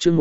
chương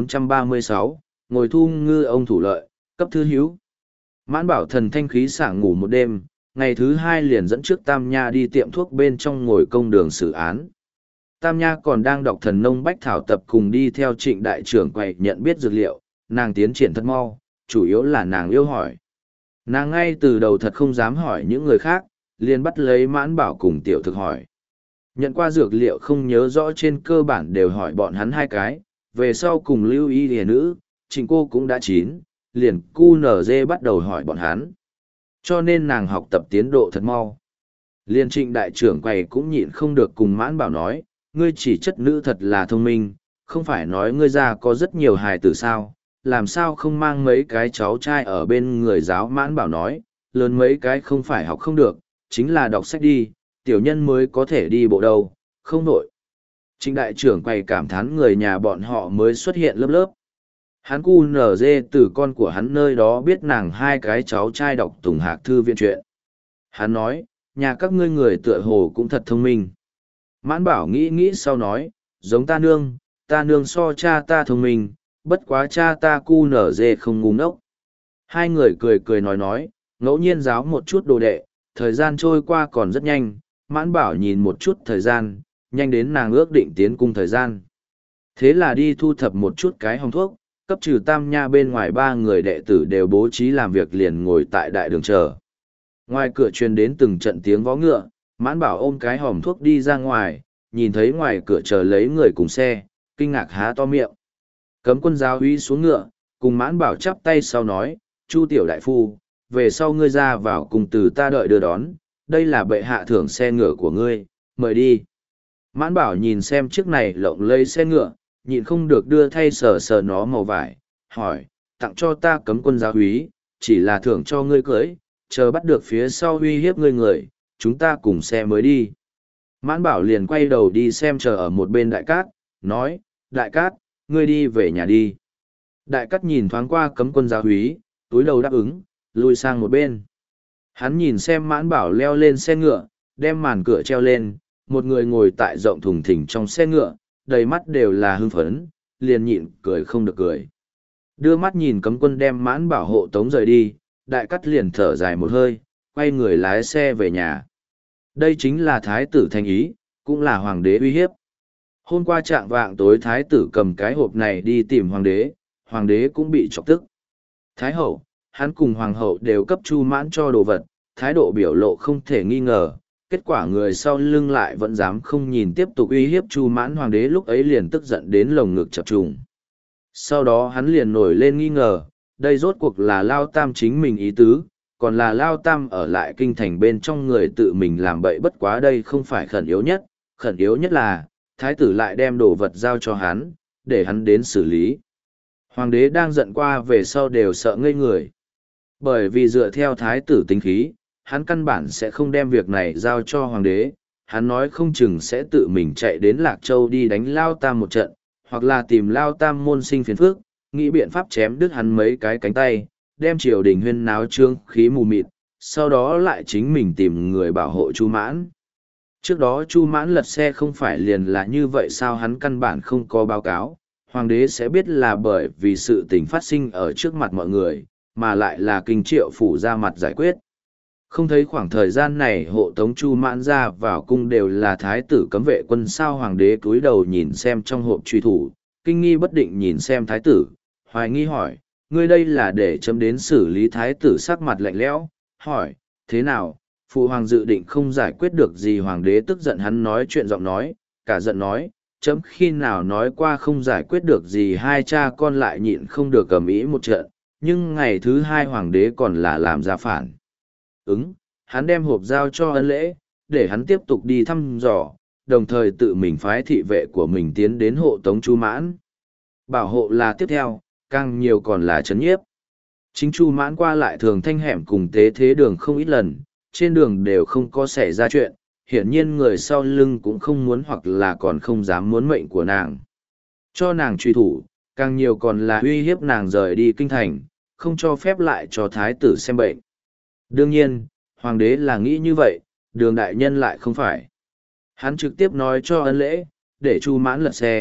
1436, ngồi thu ngư ông thủ lợi, cấp thứ hữu. Mãn Bảo thần thanh khí sảng ngủ một đêm, ngày thứ hai liền dẫn trước Tam Nha đi tiệm thuốc bên trong ngồi công đường xử án. Tam Nha còn đang đọc thần nông bách thảo tập cùng đi theo Trịnh đại trưởng quầy nhận biết dược liệu, nàng tiến triển thật mau, chủ yếu là nàng yêu hỏi. Nàng ngay từ đầu thật không dám hỏi những người khác, liền bắt lấy Mãn Bảo cùng tiểu thực hỏi. Nhận qua dược liệu không nhớ rõ, trên cơ bản đều hỏi bọn hắn hai cái, về sau cùng lưu y hề nữ, Trịnh cô cũng đã chín, liền QNZ bắt đầu hỏi bọn hắn. Cho nên nàng học tập tiến độ thật mau. Liên Trịnh đại trưởng quầy cũng nhịn không được cùng Mãn Bảo nói, ngươi chỉ chất nữ thật là thông minh, không phải nói ngươi ra có rất nhiều hài tử sao, làm sao không mang mấy cái cháu trai ở bên người giáo. Mãn Bảo nói, lớn mấy cái không phải học không được, chính là đọc sách đi, tiểu nhân mới có thể đi bộ đâu, không nổi. Trịnh đại trưởng quầy cảm thán người nhà bọn họ mới xuất hiện lớp lớp. Hắn QNZ từ con của hắn nơi đó biết nàng hai cái cháu trai đọc Tùng Hạc thư viện truyện. Hắn nói, nhà các ngươi người tựa hồ cũng thật thông minh. Mãn Bảo nghĩ nghĩ sau nói, giống ta nương so cha ta thông minh, bất quá cha ta QNZ không ngu ngốc. Hai người cười cười nói, ngẫu nhiên giáo một chút đồ đệ, thời gian trôi qua còn rất nhanh. Mãn Bảo nhìn một chút thời gian, nhanh đến nàng ước định tiến cung thời gian. Thế là đi thu thập một chút cái hòm thuốc, cấp trừ Tam Nha bên ngoài ba người đệ tử đều bố trí làm việc, liền ngồi tại đại đường chờ. Ngoài cửa truyền đến từng trận tiếng vó ngựa, Mãn Bảo ôm cái hòm thuốc đi ra ngoài, nhìn thấy ngoài cửa chờ lấy người cùng xe, kinh ngạc há to miệng. Cấm quân giáo úy xuống ngựa, cùng Mãn Bảo chắp tay sau nói, Chu tiểu đại phu, về sau ngươi ra vào cùng từ ta đợi đưa đón, đây là bệ hạ thưởng xe ngựa của ngươi, mời đi. Mãn Bảo nhìn xem chiếc này lộng lẫy xe ngựa, nhịn không được đưa thay sờ sờ nó màu vải, hỏi, tặng cho ta cấm quân giáo úy, chỉ là thưởng cho ngươi cưới, chờ bắt được phía sau uy hiếp ngươi người, chúng ta cùng xe mới đi. Mãn Bảo liền quay đầu đi xem chờ ở một bên Đại Cát, nói, Đại Cát, ngươi đi về nhà đi. Đại Cát nhìn thoáng qua cấm quân giáo úy, túi đầu đáp ứng, lui sang một bên. Hắn nhìn xem Mãn Bảo leo lên xe ngựa, đem màn cửa treo lên, một người ngồi tại rộng thùng thình trong xe ngựa, đầy mắt đều là hưng phấn, liền nhịn cười không được cười. Đưa mắt nhìn cấm quân đem Mãn Bảo hộ tống rời đi, Đại Cát liền thở dài một hơi, quay người lái xe về nhà. Đây chính là thái tử thành ý, cũng là hoàng đế uy hiếp. Hôm qua trạng vạng tối thái tử cầm cái hộp này đi tìm hoàng đế cũng bị chọc tức. Thái hậu, hắn cùng hoàng hậu đều cấp Chu Mãn cho đồ vật, thái độ biểu lộ không thể nghi ngờ, kết quả người sau lưng lại vẫn dám không nhìn tiếp tục uy hiếp Chu Mãn. Hoàng đế lúc ấy liền tức giận đến lồng ngực chập trùng. Sau đó hắn liền nổi lên nghi ngờ, đây rốt cuộc là Lao Tam chính mình ý tứ, còn là Lao Tam ở lại kinh thành bên trong người tự mình làm bậy. Bất quá đây không phải khẩn yếu nhất là, thái tử lại đem đồ vật giao cho hắn, để hắn đến xử lý. Hoàng đế đang giận qua về sau đều sợ ngây người. Bởi vì dựa theo thái tử tính khí, hắn căn bản sẽ không đem việc này giao cho hoàng đế, hắn nói không chừng sẽ tự mình chạy đến Lạc Châu đi đánh Lao Tam một trận, hoặc là tìm Lao Tam môn sinh phiền phức, nghĩ biện pháp chém đứt hắn mấy cái cánh tay, đem triều đình huyên náo trương khí mù mịt, sau đó lại chính mình tìm người bảo hộ Chu Mãn. Trước đó Chu Mãn lật xe không phải liền là như vậy sao? Hắn căn bản không có báo cáo, hoàng đế sẽ biết là bởi vì sự tình phát sinh ở trước mặt mọi người, mà lại là kinh triệu phủ ra mặt giải quyết. Không thấy khoảng thời gian này hộ tống Chu Mãn ra vào cung đều là thái tử cấm vệ quân sao? Hoàng đế cúi đầu nhìn xem trong hộp truy thủ, kinh nghi bất định nhìn xem thái tử, hoài nghi hỏi, ngươi đây là để chấm đến xử lý? Thái tử sắc mặt lạnh lẽo, hỏi, thế nào, phụ hoàng dự định không giải quyết được gì? Hoàng đế tức giận, hắn nói chuyện giọng nói, cả giận nói, chấm khi nào nói qua không giải quyết được gì? Hai cha con lại nhịn không được cầm ý một trận, nhưng ngày thứ hai hoàng đế còn là làm ra phản ứng, hắn đem hộp giao cho Ân Lễ, để hắn tiếp tục đi thăm dò, đồng thời tự mình phái thị vệ của mình tiến đến hộ tống Chu Mãn. Bảo hộ là tiếp theo, càng nhiều còn là trấn nhiếp. Chính Chu Mãn qua lại thường thanh hẻm cùng tế thế đường không ít lần, trên đường đều không có xảy ra chuyện, hiển nhiên người sau lưng cũng không muốn hoặc là còn không dám muốn mệnh của nàng. Cho nàng truy thủ, càng nhiều còn là uy hiếp nàng rời đi kinh thành, không cho phép lại cho thái tử xem bệnh. Đương nhiên, hoàng đế là nghĩ như vậy, Đường đại nhân lại không phải. Hắn trực tiếp nói cho Ân Lễ, để Chu Mãn lật xe,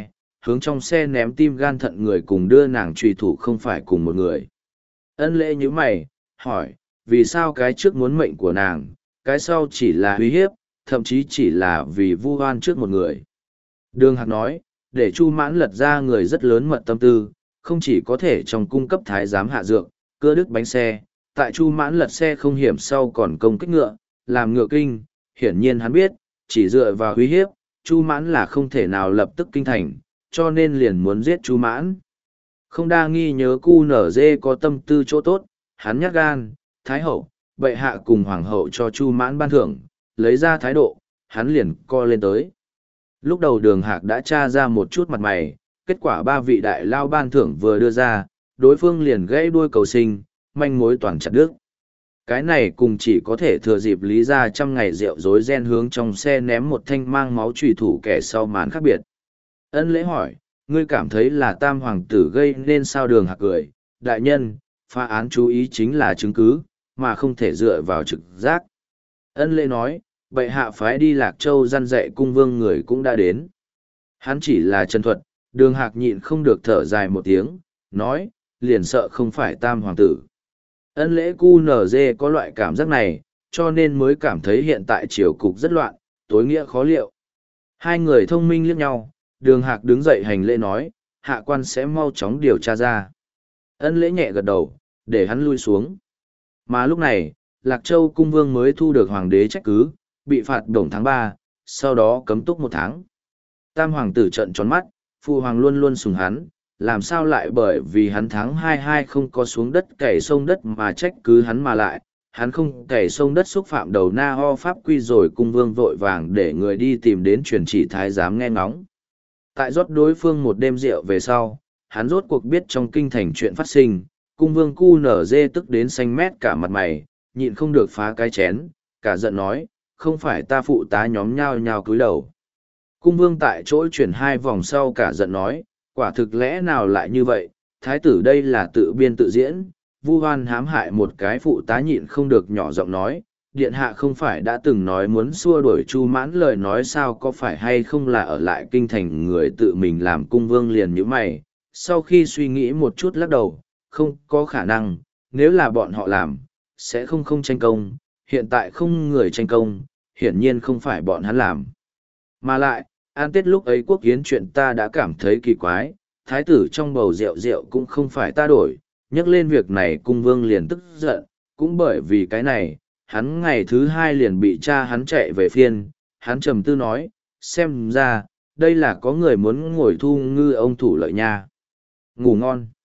hướng trong xe ném tim gan thận người cùng đưa nàng truy thủ không phải cùng một người. Ân lễ như mày, hỏi, vì sao cái trước muốn mệnh của nàng, cái sau chỉ là uy hiếp, thậm chí chỉ là vì vu oan trước một người. Đường Hạc nói, để Chu Mãn lật ra người rất lớn mật tâm tư, không chỉ có thể trong cung cấp thái giám hạ dược, cưa đứt bánh xe, tại Chu Mãn lật xe không hiểm sau còn công kích ngựa, làm ngựa kinh, hiển nhiên hắn biết, chỉ dựa vào uy hiếp, Chu Mãn là không thể nào lập tức kinh thành, cho nên liền muốn giết Chu Mãn. Không đa nghi nhớ cu nở dê có tâm tư chỗ tốt, hắn nhát gan, thái hậu, bệ hạ cùng hoàng hậu cho Chu Mãn ban thưởng, lấy ra thái độ, hắn liền co lên tới. Lúc đầu Đường Hạc đã tra ra một chút mặt mày, kết quả ba vị đại lao ban thưởng vừa đưa ra, đối phương liền gãy đuôi cầu sinh, manh mối toàn chặt đứt. Cái này cùng chỉ có thể thừa dịp lý ra 100 ngày rượu rối ren hướng trong xe ném một thanh mang máu trùy thủ kẻ sau màn khác biệt. Ân lễ hỏi, ngươi cảm thấy là tam hoàng tử gây nên sao? Đường Hạc cười, đại nhân, phá án chú ý chính là chứng cứ, mà không thể dựa vào trực giác. Ân lễ nói, bệ hạ phái đi Lạc Châu răn dạy cung vương người cũng đã đến. Hắn chỉ là chân thuật, Đường Hạc nhịn không được thở dài một tiếng, nói, liền sợ không phải tam hoàng tử. Ân lễ cu nở dê có loại cảm giác này, cho nên mới cảm thấy hiện tại triều cục rất loạn, tối nghĩa khó liệu. Hai người thông minh liếc nhau, Đường Hạc đứng dậy hành lễ nói, hạ quan sẽ mau chóng điều tra ra. Ân lễ nhẹ gật đầu, để hắn lui xuống. Mà lúc này, Lạc Châu cung vương mới thu được hoàng đế trách cứ, bị phạt đổng tháng 3, sau đó cấm túc 1 tháng. Tam hoàng tử trợn tròn mắt, phụ hoàng luôn luôn sùng hắn, làm sao lại bởi vì hắn tháng 22 không có xuống đất cày sông đất mà trách cứ hắn mà lại, hắn không cày sông đất xúc phạm đầu na ho pháp quy rồi. Cung vương vội vàng để người đi tìm đến truyền chỉ thái giám nghe ngóng. Tại rót đối phương một đêm rượu về sau, hắn rốt cuộc biết trong kinh thành chuyện phát sinh, cung vương cu nở dê tức đến xanh mét cả mặt mày, nhịn không được phá cái chén, cả giận nói, không phải ta phụ tá nhóm nhao nhao cúi đầu. Cung vương tại chỗ chuyển 2 vòng sau cả giận nói, quả thực lẽ nào lại như vậy, thái tử đây là tự biên tự diễn, vu oan hãm hại một cái phụ tá. Nhịn không được nhỏ giọng nói, điện hạ không phải đã từng nói muốn xua đuổi Chu Mãn, lời nói sao có phải hay không là ở lại kinh thành người tự mình làm. Cung vương liền nhíu mày, sau khi suy nghĩ một chút lắc đầu, không có khả năng, nếu là bọn họ làm, sẽ không tranh công, hiện tại không người tranh công, hiển nhiên không phải bọn hắn làm. Mà lại, an tết lúc ấy quốc hiến chuyện ta đã cảm thấy kỳ quái, thái tử trong bầu rượu cũng không phải ta đổi, nhắc lên việc này cung vương liền tức giận, cũng bởi vì cái này, hắn ngày thứ 2 liền bị cha hắn chạy về phiên, hắn trầm tư nói, xem ra, đây là có người muốn ngồi thu ngư ông thủ lợi nha. Ngủ ngon.